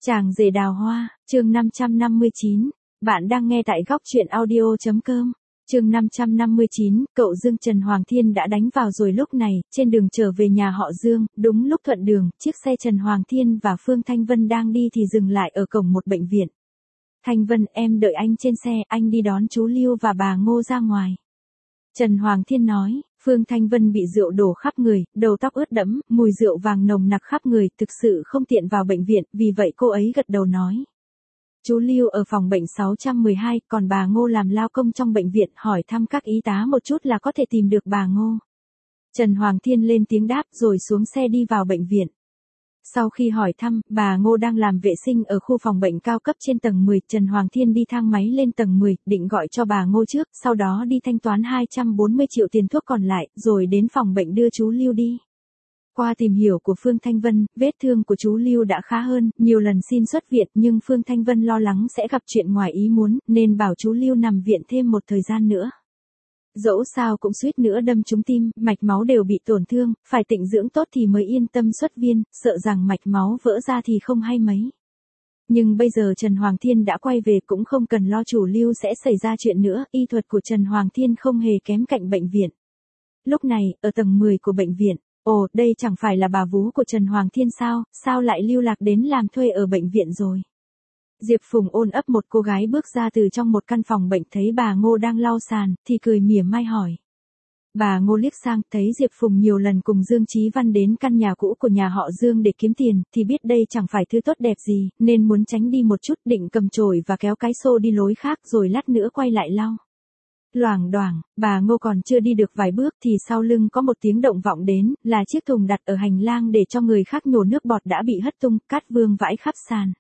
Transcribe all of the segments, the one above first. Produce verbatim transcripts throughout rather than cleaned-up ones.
Chàng rể đào hoa, chương năm trăm năm mươi chín. Bạn đang nghe tại góc truyện audio.com. Chương năm trăm năm mươi chín, cậu Dương Trần Hoàng Thiên đã đánh vào rồi. Lúc này, trên đường trở về nhà họ Dương, đúng lúc thuận đường, chiếc xe Trần Hoàng Thiên và Phương Thanh Vân đang đi thì dừng lại ở cổng một bệnh viện. Thanh Vân, em đợi anh trên xe, anh đi đón chú Lưu và bà Ngô ra ngoài. Trần Hoàng Thiên nói. Phương Thanh Vân bị rượu đổ khắp người, đầu tóc ướt đẫm, mùi rượu vàng nồng nặc khắp người, thực sự không tiện vào bệnh viện, vì vậy cô ấy gật đầu nói. Chú Lưu ở phòng bệnh sáu trăm mười hai, còn bà Ngô làm lao công trong bệnh viện, hỏi thăm các y tá một chút là có thể tìm được bà Ngô. Trần Hoàng Thiên lên tiếng đáp rồi xuống xe đi vào bệnh viện. Sau khi hỏi thăm, bà Ngô đang làm vệ sinh ở khu phòng bệnh cao cấp trên tầng mười, Trần Hoàng Thiên đi thang máy lên tầng mười, định gọi cho bà Ngô trước, sau đó đi thanh toán hai trăm bốn mươi triệu tiền thuốc còn lại, rồi đến phòng bệnh đưa chú Lưu đi. Qua tìm hiểu của Phương Thanh Vân, vết thương của chú Lưu đã khá hơn, nhiều lần xin xuất viện nhưng Phương Thanh Vân lo lắng sẽ gặp chuyện ngoài ý muốn, nên bảo chú Lưu nằm viện thêm một thời gian nữa. Dẫu sao cũng suýt nữa đâm trúng tim, mạch máu đều bị tổn thương, phải tịnh dưỡng tốt thì mới yên tâm xuất viện, sợ rằng mạch máu vỡ ra thì không hay mấy. Nhưng bây giờ Trần Hoàng Thiên đã quay về cũng không cần lo chủ Lưu sẽ xảy ra chuyện nữa, y thuật của Trần Hoàng Thiên không hề kém cạnh bệnh viện. Lúc này, ở tầng mười của bệnh viện, ồ, đây chẳng phải là bà vú của Trần Hoàng Thiên sao, sao lại lưu lạc đến làm thuê ở bệnh viện rồi. Diệp Phùng ôm ấp một cô gái bước ra từ trong một căn phòng bệnh, thấy bà Ngô đang lau sàn, thì cười mỉa mai hỏi. Bà Ngô liếc sang, thấy Diệp Phùng nhiều lần cùng Dương Chí Văn đến căn nhà cũ của nhà họ Dương để kiếm tiền, thì biết đây chẳng phải thứ tốt đẹp gì, nên muốn tránh đi một chút, định cầm chổi và kéo cái xô đi lối khác rồi lát nữa quay lại lau. Loảng đoảng, bà Ngô còn chưa đi được vài bước thì sau lưng có một tiếng động vọng đến, là chiếc thùng đặt ở hành lang để cho người khác nhổ nước bọt đã bị hất tung, cát vương vãi khắp sàn.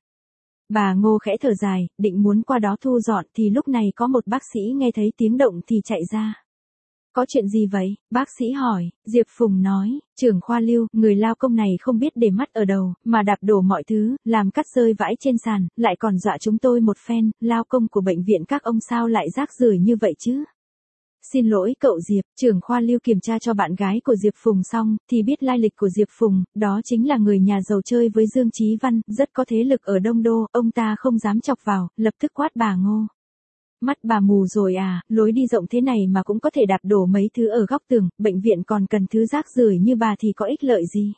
Bà Ngô khẽ thở dài, định muốn qua đó thu dọn thì lúc này có một bác sĩ nghe thấy tiếng động thì chạy ra. Có chuyện gì vậy? Bác sĩ hỏi. Diệp Phùng nói, trưởng khoa Lưu, người lao công này không biết để mắt ở đầu, mà đạp đổ mọi thứ, làm cát rơi vãi trên sàn, lại còn dọa chúng tôi một phen, lao công của bệnh viện các ông sao lại rác rưởi như vậy chứ? Xin lỗi cậu Diệp, trưởng khoa Lưu kiểm tra cho bạn gái của Diệp Phùng xong, thì biết lai lịch của Diệp Phùng, đó chính là người nhà giàu chơi với Dương Chí Văn, rất có thế lực ở Đông Đô, ông ta không dám chọc vào, lập tức quát bà Ngô. Mắt bà mù rồi à, lối đi rộng thế này mà cũng có thể đạp đổ mấy thứ ở góc tường, bệnh viện còn cần thứ rác rưởi như bà thì có ích lợi gì?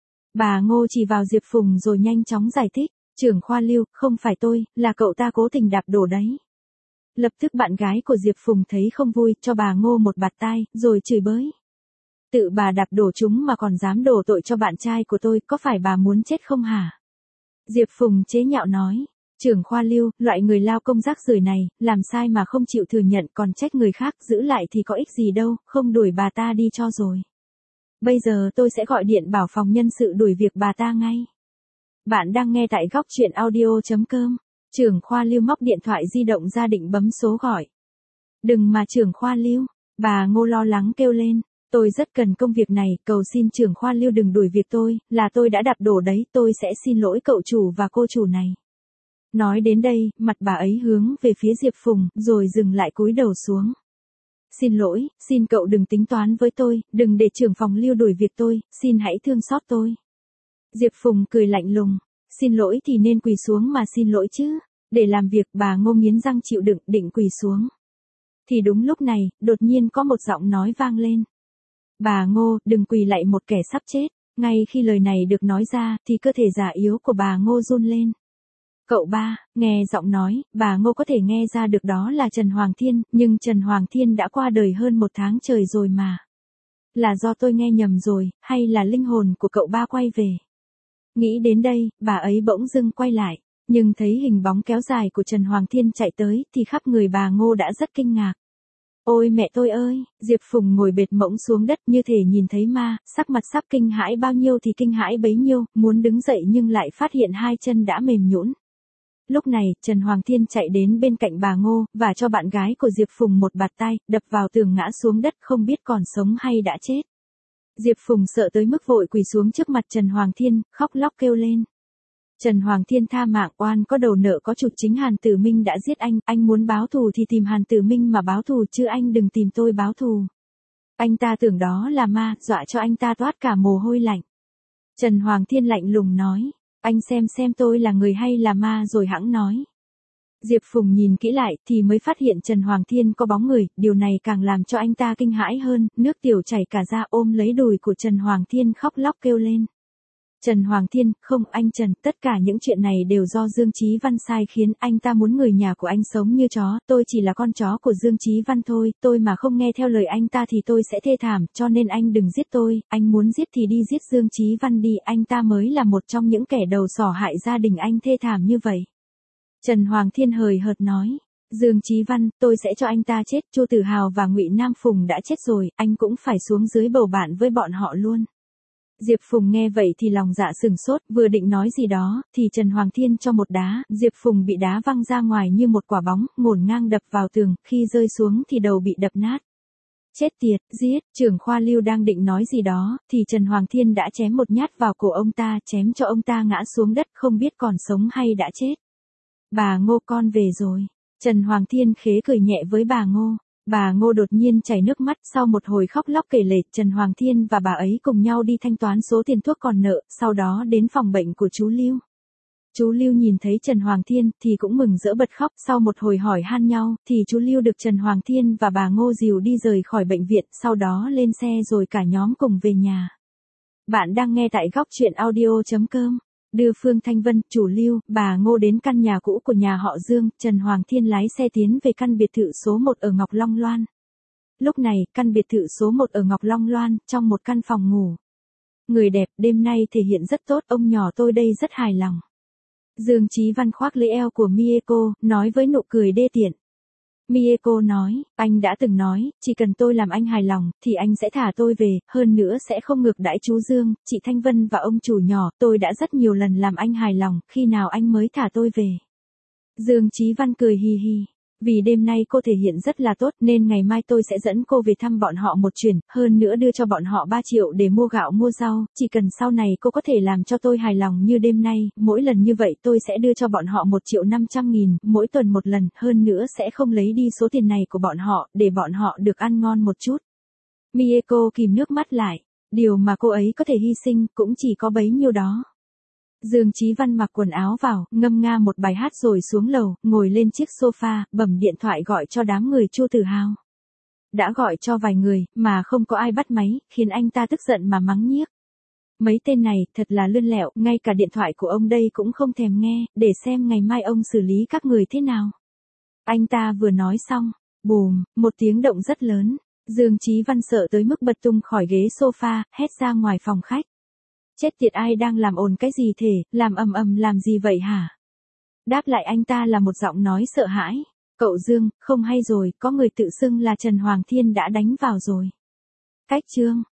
Bà Ngô chỉ vào Diệp Phùng rồi nhanh chóng giải thích, trưởng khoa Lưu, không phải tôi, là cậu ta cố tình đạp đổ đấy. Lập tức bạn gái của Diệp Phùng thấy không vui, cho bà Ngô một bạt tai, rồi chửi bới. Tự bà đạp đổ chúng mà còn dám đổ tội cho bạn trai của tôi, có phải bà muốn chết không hả? Diệp Phùng chế nhạo nói. Trưởng khoa Lưu, loại người lao công rác rưởi này, làm sai mà không chịu thừa nhận còn trách người khác, giữ lại thì có ích gì đâu, không đuổi bà ta đi cho rồi. Bây giờ tôi sẽ gọi điện bảo phòng nhân sự đuổi việc bà ta ngay. Bạn đang nghe tại góc truyện audio.com. Trưởng khoa Lưu móc điện thoại di động ra định bấm số gọi. Đừng mà trưởng khoa Lưu, bà Ngô lo lắng kêu lên. Tôi rất cần công việc này, cầu xin trưởng khoa Lưu đừng đuổi việc tôi, là tôi đã đạp đổ đấy, tôi sẽ xin lỗi cậu chủ và cô chủ này. Nói đến đây, mặt bà ấy hướng về phía Diệp Phùng, rồi dừng lại cúi đầu xuống. Xin lỗi, xin cậu đừng tính toán với tôi, đừng để trưởng phòng Lưu đuổi việc tôi, xin hãy thương xót tôi. Diệp Phùng cười lạnh lùng, xin lỗi thì nên quỳ xuống mà xin lỗi chứ. Để làm việc, bà Ngô nghiến răng chịu đựng, định quỳ xuống. Thì đúng lúc này, đột nhiên có một giọng nói vang lên. Bà Ngô, đừng quỳ lạy một kẻ sắp chết. Ngay khi lời này được nói ra, thì cơ thể già yếu của bà Ngô run lên. Cậu ba, nghe giọng nói, bà Ngô có thể nghe ra được đó là Trần Hoàng Thiên, nhưng Trần Hoàng Thiên đã qua đời hơn một tháng trời rồi mà. Là do tôi nghe nhầm rồi, hay là linh hồn của cậu ba quay về? Nghĩ đến đây, bà ấy bỗng dưng quay lại, nhưng thấy hình bóng kéo dài của Trần Hoàng Thiên chạy tới, thì khắp người bà Ngô đã rất kinh ngạc. Ôi mẹ tôi ơi, Diệp Phùng ngồi bệt mỗng xuống đất như thể nhìn thấy ma, sắc mặt sắp kinh hãi bao nhiêu thì kinh hãi bấy nhiêu, muốn đứng dậy nhưng lại phát hiện hai chân đã mềm nhũn. Lúc này, Trần Hoàng Thiên chạy đến bên cạnh bà Ngô, và cho bạn gái của Diệp Phùng một bạt tai, đập vào tường ngã xuống đất không biết còn sống hay đã chết. Diệp Phùng sợ tới mức vội quỳ xuống trước mặt Trần Hoàng Thiên, khóc lóc kêu lên. Trần Hoàng Thiên tha mạng, oan có đầu nợ có chủ, chính Hàn Tử Minh đã giết anh, anh muốn báo thù thì tìm Hàn Tử Minh mà báo thù chứ anh đừng tìm tôi báo thù. Anh ta tưởng đó là ma, dọa cho anh ta toát cả mồ hôi lạnh. Trần Hoàng Thiên lạnh lùng nói. Anh xem xem tôi là người hay là ma rồi hẵng nói. Diệp Phùng nhìn kỹ lại thì mới phát hiện Trần Hoàng Thiên có bóng người, điều này càng làm cho anh ta kinh hãi hơn, nước tiểu chảy cả ra ôm lấy đùi của Trần Hoàng Thiên khóc lóc kêu lên. Trần Hoàng Thiên, không anh Trần, tất cả những chuyện này đều do Dương Chí Văn sai khiến, anh ta muốn người nhà của anh sống như chó, tôi chỉ là con chó của Dương Chí Văn thôi, tôi mà không nghe theo lời anh ta thì tôi sẽ thê thảm, cho nên anh đừng giết tôi, anh muốn giết thì đi giết Dương Chí Văn đi, anh ta mới là một trong những kẻ đầu sỏ hại gia đình anh thê thảm như vậy. Trần Hoàng Thiên hời hợt nói. Dương Chí Văn, tôi sẽ cho anh ta chết, Chu Tử Hào và Ngụy Nam Phùng đã chết rồi, anh cũng phải xuống dưới bầu bạn với bọn họ luôn. Diệp Phùng nghe vậy thì lòng dạ sừng sốt, vừa định nói gì đó, thì Trần Hoàng Thiên cho một đá, Diệp Phùng bị đá văng ra ngoài như một quả bóng, ngổn ngang đập vào tường, khi rơi xuống thì đầu bị đập nát. Chết tiệt, giết, trưởng khoa Lưu đang định nói gì đó, thì Trần Hoàng Thiên đã chém một nhát vào cổ ông ta, chém cho ông ta ngã xuống đất, không biết còn sống hay đã chết. Bà Ngô con về rồi. Trần Hoàng Thiên khế cười nhẹ với bà Ngô. Bà Ngô đột nhiên chảy nước mắt, sau một hồi khóc lóc kể lể, Trần Hoàng Thiên và bà ấy cùng nhau đi thanh toán số tiền thuốc còn nợ, sau đó đến phòng bệnh của chú Lưu. Chú Lưu nhìn thấy Trần Hoàng Thiên thì cũng mừng rỡ bật khóc, sau một hồi hỏi han nhau, thì chú Lưu được Trần Hoàng Thiên và bà Ngô dìu đi rời khỏi bệnh viện, sau đó lên xe rồi cả nhóm cùng về nhà. Bạn đang nghe tại góc truyện audio chấm com. Đưa Phương Thanh Vân, chủ Lưu, bà Ngô đến căn nhà cũ của nhà họ Dương, Trần Hoàng Thiên lái xe tiến về căn biệt thự số một ở Ngọc Long Loan. Lúc này, căn biệt thự số một ở Ngọc Long Loan, trong một căn phòng ngủ. Người đẹp, đêm nay thể hiện rất tốt, ông nhỏ tôi đây rất hài lòng. Dương Chí Văn khoác lấy eo của Mieko, nói với nụ cười đê tiện. Mieko nói, anh đã từng nói, chỉ cần tôi làm anh hài lòng, thì anh sẽ thả tôi về, hơn nữa sẽ không ngược đãi chú Dương, chị Thanh Vân và ông chủ nhỏ, tôi đã rất nhiều lần làm anh hài lòng, khi nào anh mới thả tôi về. Dương Chí Văn cười hì hì. Vì đêm nay cô thể hiện rất là tốt nên ngày mai tôi sẽ dẫn cô về thăm bọn họ một chuyến, hơn nữa đưa cho bọn họ ba triệu để mua gạo mua rau, chỉ cần sau này cô có thể làm cho tôi hài lòng như đêm nay, mỗi lần như vậy tôi sẽ đưa cho bọn họ một triệu năm trăm nghìn, mỗi tuần một lần, hơn nữa sẽ không lấy đi số tiền này của bọn họ, để bọn họ được ăn ngon một chút. Mieko kìm nước mắt lại, điều mà cô ấy có thể hy sinh cũng chỉ có bấy nhiêu đó. Dương Chí Văn mặc quần áo vào, ngâm nga một bài hát rồi xuống lầu, ngồi lên chiếc sofa, bấm điện thoại gọi cho đám người Chu Tử Hào. Đã gọi cho vài người, mà không có ai bắt máy, khiến anh ta tức giận mà mắng nhiếc. Mấy tên này, thật là lươn lẹo, ngay cả điện thoại của ông đây cũng không thèm nghe, để xem ngày mai ông xử lý các người thế nào. Anh ta vừa nói xong, bùm, một tiếng động rất lớn, Dương Chí Văn sợ tới mức bật tung khỏi ghế sofa, hét ra ngoài phòng khách. Chết tiệt, ai đang làm ồn cái gì thế, làm ầm ầm làm gì vậy hả? Đáp lại anh ta là một giọng nói sợ hãi. Cậu Dương, không hay rồi, có người tự xưng là Trần Hoàng Thiên đã đánh vào rồi. Cách chương